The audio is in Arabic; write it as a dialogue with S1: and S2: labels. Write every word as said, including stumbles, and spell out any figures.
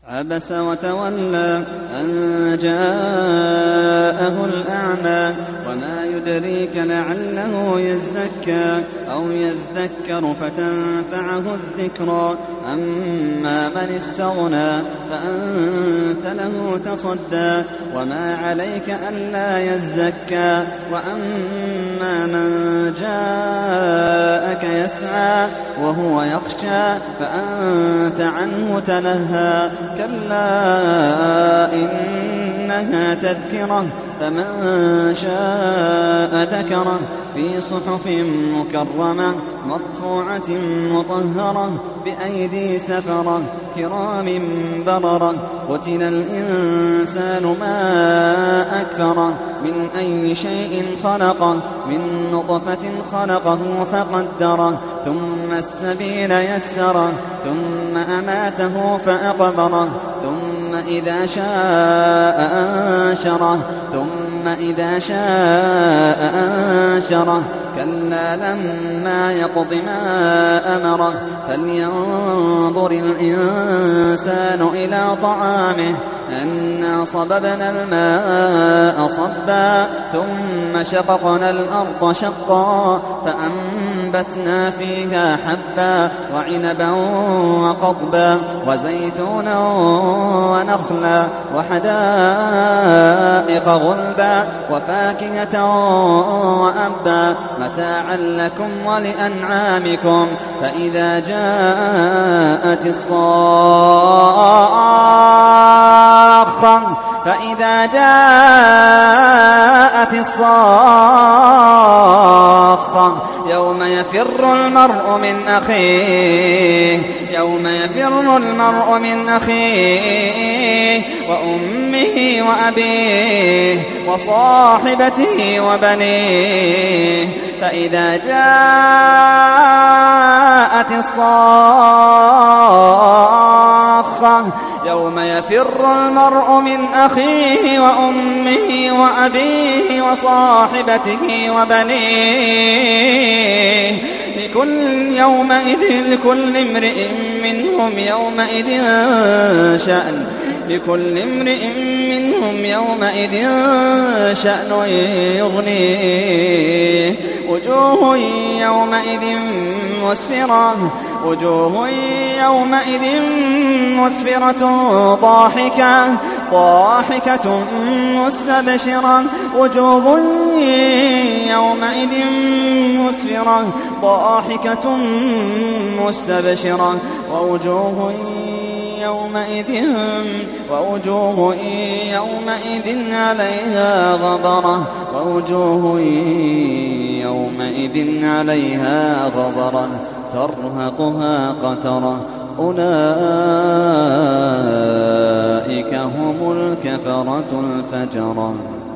S1: عبس وتولى أن جاءه الأعمى وما يدريك لعله يزكى أو يذكر فتنفعه الذكرى أما من استغنى فأنت له تصدى وما عليك ألا يزكى وأما من جاءك يسعى وهو يخشى فأنت عنه تلهى كلا إنها تذكرة فمن شاء ذكره في صحف مكرمة مرفوعة مطهرة بأيدي سفرة كرام بررة قتل الإنسان ما أكفره من أي شيء خلقه من نطفة خلقه فقدره ثم السبيل يسره ثم أماته فأقبره ثم إذا شاء أنشره ثم إذا شاء أنشره كلا لما يقض ما أمره فلينظر الإنسان إلى طعامه أنا صببنا الماء صبا ثم شققنا الأرض شقا فأنبتنا فيها حبا وعنبا وقضبا وزيتونا ونخلا وحدائق غلبا وفاكهة وأبا متاعا لكم ولأنعامكم فإذا جاءت الصاخة فإذا جاءت الصاخة يوم يفر المرء من أخيه يوم يفر المرء من أخيه وأمه وأبيه وصاحبته وبنيه فإذا جاءت الصاخة يوم يفر المرء من أخيه وأمه وأبيه وصاحبته وبنيه لكل يومئذ لكل امرئ منهم يومئذ شأن لكل امرئ منهم يومئذ شأن يغنيه وجوه يومئذ مسفرة وجوه يومئذ مسفرة ضاحكة ضاحكة مستبشرة وجوه يومئذ مسفرة ضاحكة مستبشرة ووجوه يومئذ ووجوه يومئذ عليها غبرة ووجوه يومئذ عليها غبرة ترهقها قترة أولئك هم الكفرة الفجرة.